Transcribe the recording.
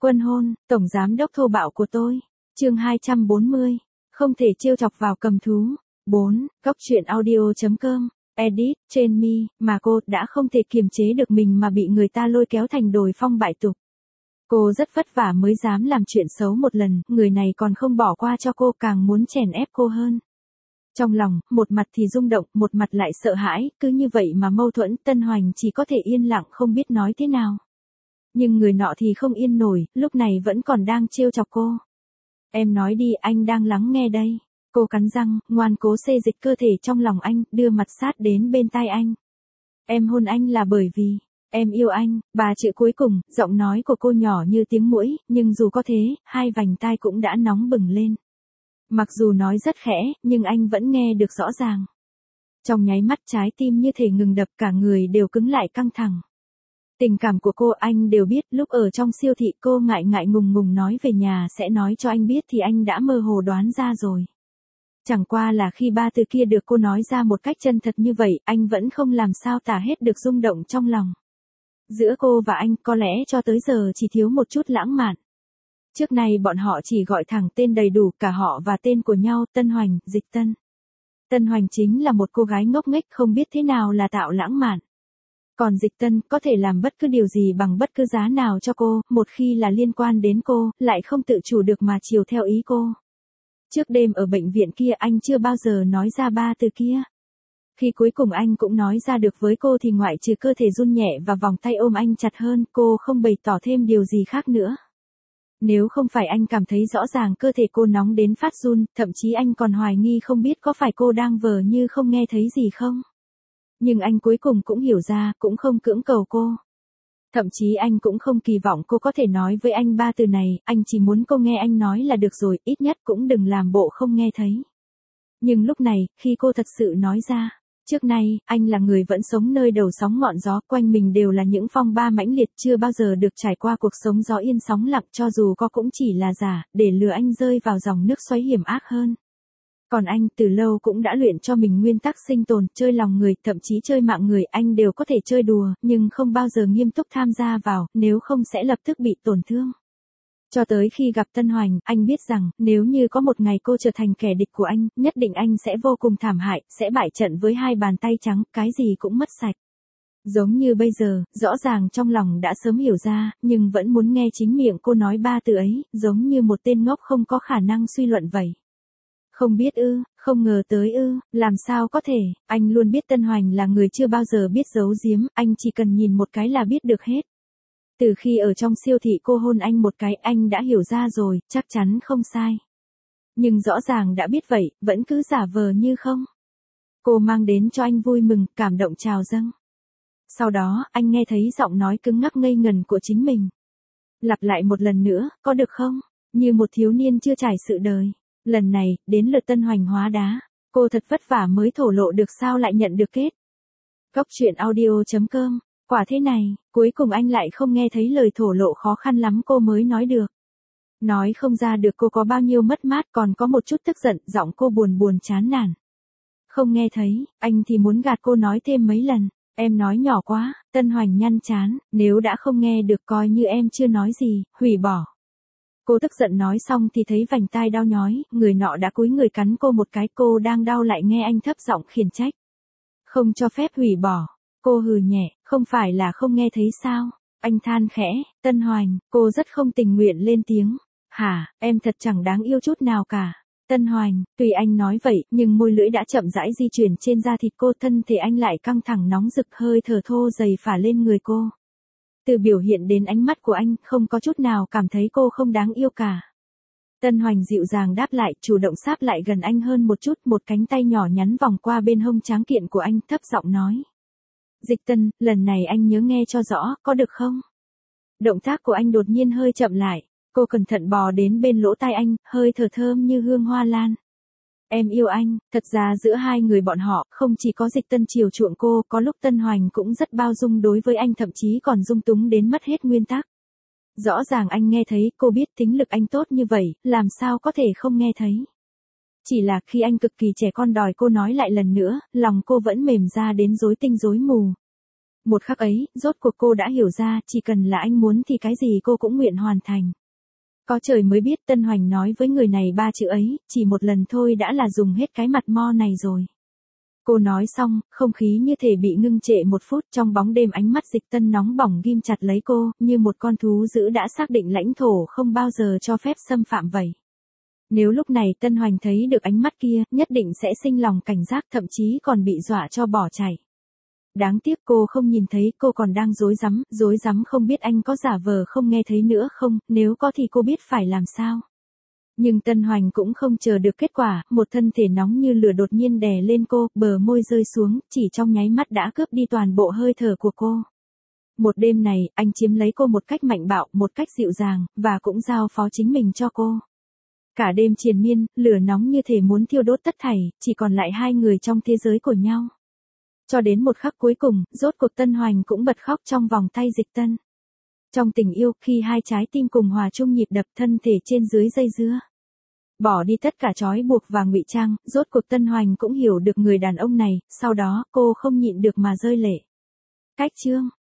Quân hôn, tổng giám đốc thô bạo của tôi. Chương 240. Không thể trêu chọc vào cầm thú. 4. Góc truyện audio.com. Edit, trên mi, mà cô đã không thể kiềm chế được mình mà bị người ta lôi kéo thành đồi phong bại tục. Cô rất vất vả mới dám làm chuyện xấu một lần, người này còn không bỏ qua cho cô, càng muốn chèn ép cô hơn. Trong lòng, một mặt thì rung động, một mặt lại sợ hãi, cứ như vậy mà mâu thuẫn, Tân Hoành chỉ có thể yên lặng không biết nói thế nào. Nhưng người nọ thì không yên nổi, lúc này vẫn còn đang trêu chọc cô. Em nói đi, anh đang lắng nghe đây. Cô cắn răng, ngoan cố xê dịch cơ thể trong lòng anh, đưa mặt sát đến bên tai anh. Em hôn anh là bởi vì, em yêu anh, 3 chữ cuối cùng, giọng nói của cô nhỏ như tiếng muỗi, nhưng dù có thế, hai vành tai cũng đã nóng bừng lên. Mặc dù nói rất khẽ, nhưng anh vẫn nghe được rõ ràng. Trong nháy mắt trái tim như thể ngừng đập, cả người đều cứng lại căng thẳng. Tình cảm của cô anh đều biết, lúc ở trong siêu thị cô ngại ngại ngùng ngùng nói về nhà sẽ nói cho anh biết thì anh đã mơ hồ đoán ra rồi. Chẳng qua là khi 3 từ kia được cô nói ra một cách chân thật như vậy, anh vẫn không làm sao tả hết được rung động trong lòng. Giữa cô và anh có lẽ cho tới giờ chỉ thiếu một chút lãng mạn. Trước này bọn họ chỉ gọi thẳng tên đầy đủ cả họ và tên của nhau, Tân Hoành, Dịch Tân. Tân Hoành chính là một cô gái ngốc nghếch không biết thế nào là tạo lãng mạn. Còn Dịch Tân có thể làm bất cứ điều gì bằng bất cứ giá nào cho cô, một khi là liên quan đến cô, lại không tự chủ được mà chiều theo ý cô. Trước đêm ở bệnh viện kia anh chưa bao giờ nói ra 3 từ kia. Khi cuối cùng anh cũng nói ra được với cô thì ngoại trừ cơ thể run nhẹ và vòng tay ôm anh chặt hơn, cô không bày tỏ thêm điều gì khác nữa. Nếu không phải anh cảm thấy rõ ràng cơ thể cô nóng đến phát run, thậm chí anh còn hoài nghi không biết có phải cô đang vờ như không nghe thấy gì không. Nhưng anh cuối cùng cũng hiểu ra, cũng không cưỡng cầu cô. Thậm chí anh cũng không kỳ vọng cô có thể nói với anh 3 từ này, anh chỉ muốn cô nghe anh nói là được rồi, ít nhất cũng đừng làm bộ không nghe thấy. Nhưng lúc này, khi cô thật sự nói ra, trước nay, anh là người vẫn sống nơi đầu sóng ngọn gió, quanh mình đều là những phong ba mãnh liệt, chưa bao giờ được trải qua cuộc sống gió yên sóng lặng, cho dù có cũng chỉ là giả, để lừa anh rơi vào dòng nước xoáy hiểm ác hơn. Còn anh từ lâu cũng đã luyện cho mình nguyên tắc sinh tồn, chơi lòng người, thậm chí chơi mạng người, anh đều có thể chơi đùa, nhưng không bao giờ nghiêm túc tham gia vào, nếu không sẽ lập tức bị tổn thương. Cho tới khi gặp Tân Hoành, anh biết rằng, nếu như có một ngày cô trở thành kẻ địch của anh, nhất định anh sẽ vô cùng thảm hại, sẽ bại trận với 2 bàn tay trắng, cái gì cũng mất sạch. Giống như bây giờ, rõ ràng trong lòng đã sớm hiểu ra, nhưng vẫn muốn nghe chính miệng cô nói 3 từ ấy, giống như một tên ngốc không có khả năng suy luận vậy. Không biết ư, không ngờ tới ư, làm sao có thể, anh luôn biết Tân Hoành là người chưa bao giờ biết giấu giếm, anh chỉ cần nhìn một cái là biết được hết. Từ khi ở trong siêu thị cô hôn anh một cái, anh đã hiểu ra rồi, chắc chắn không sai. Nhưng rõ ràng đã biết vậy, vẫn cứ giả vờ như không. Cô mang đến cho anh vui mừng, cảm động trào dâng. Sau đó, anh nghe thấy giọng nói cứng ngắc ngây ngần của chính mình. Lặp lại một lần nữa, có được không? Như một thiếu niên chưa trải sự đời. Lần này, đến lượt Tân Hoành hóa đá. Cô thật vất vả mới thổ lộ được sao lại nhận được kết. Góc truyện audio.com. Quả thế này, cuối cùng anh lại không nghe thấy lời thổ lộ khó khăn lắm cô mới nói được. Nói không ra được cô có bao nhiêu mất mát, còn có một chút tức giận, giọng cô buồn buồn chán nản. Không nghe thấy, anh thì muốn gạt cô nói thêm mấy lần. Em nói nhỏ quá, Tân Hoành nhăn chán, nếu đã không nghe được coi như em chưa nói gì, hủy bỏ. Cô tức giận nói xong thì thấy vành tai đau nhói, người nọ đã cúi người cắn cô một cái, cô đang đau lại nghe anh thấp giọng khiển trách. Không cho phép hủy bỏ. Cô hừ nhẹ, không phải là không nghe thấy sao? Anh than khẽ, Tân Hoành, cô rất không tình nguyện lên tiếng. Hả, em thật chẳng đáng yêu chút nào cả. Tân Hoành, tuy anh nói vậy, nhưng môi lưỡi đã chậm rãi di chuyển trên da thịt cô, thân thể anh lại căng thẳng nóng rực, hơi thở thô dày phả lên người cô. Từ biểu hiện đến ánh mắt của anh, không có chút nào cảm thấy cô không đáng yêu cả. Tân Hoành dịu dàng đáp lại, chủ động sáp lại gần anh hơn một chút, một cánh tay nhỏ nhắn vòng qua bên hông tráng kiện của anh, thấp giọng nói. Dịch Tân, lần này anh nhớ nghe cho rõ, có được không? Động tác của anh đột nhiên hơi chậm lại, cô cẩn thận bò đến bên lỗ tai anh, hơi thở thơm như hương hoa lan. Em yêu anh, thật ra giữa hai người bọn họ, không chỉ có Dịch Tân chiều chuộng cô, có lúc Tân Hoành cũng rất bao dung đối với anh, thậm chí còn dung túng đến mất hết nguyên tắc. Rõ ràng anh nghe thấy, cô biết tính lực anh tốt như vậy, làm sao có thể không nghe thấy. Chỉ là khi anh cực kỳ trẻ con đòi cô nói lại lần nữa, lòng cô vẫn mềm ra đến rối tinh rối mù. Một khắc ấy, rốt cuộc cô đã hiểu ra, chỉ cần là anh muốn thì cái gì cô cũng nguyện hoàn thành. Có trời mới biết Tân Hoành nói với người này ba chữ ấy, chỉ một lần thôi đã là dùng hết cái mặt mo này rồi. Cô nói xong, không khí như thể bị ngưng trệ một phút, trong bóng đêm ánh mắt Dịch Tân nóng bỏng ghim chặt lấy cô, như một con thú dữ đã xác định lãnh thổ không bao giờ cho phép xâm phạm vậy. Nếu lúc này Tân Hoành thấy được ánh mắt kia, nhất định sẽ sinh lòng cảnh giác, thậm chí còn bị dọa cho bỏ chạy. Đáng tiếc cô không nhìn thấy, cô còn đang rối rắm không biết anh có giả vờ không nghe thấy nữa không, nếu có thì cô biết phải làm sao. Nhưng Tân Hoành cũng không chờ được kết quả, một thân thể nóng như lửa đột nhiên đè lên cô, bờ môi rơi xuống, chỉ trong nháy mắt đã cướp đi toàn bộ hơi thở của cô. Một đêm này, anh chiếm lấy cô một cách mạnh bạo, một cách dịu dàng, và cũng giao phó chính mình cho cô. Cả đêm triền miên, lửa nóng như thể muốn thiêu đốt tất thảy, chỉ còn lại hai người trong thế giới của nhau. Cho đến một khắc cuối cùng, rốt cuộc Tân Hoành cũng bật khóc trong vòng tay Dịch Tân. Trong tình yêu, khi hai trái tim cùng hòa chung nhịp đập, thân thể trên dưới dây dưa. Bỏ đi tất cả trói buộc và ngụy trang, rốt cuộc Tân Hoành cũng hiểu được người đàn ông này, sau đó, cô không nhịn được mà rơi lệ. Cách chương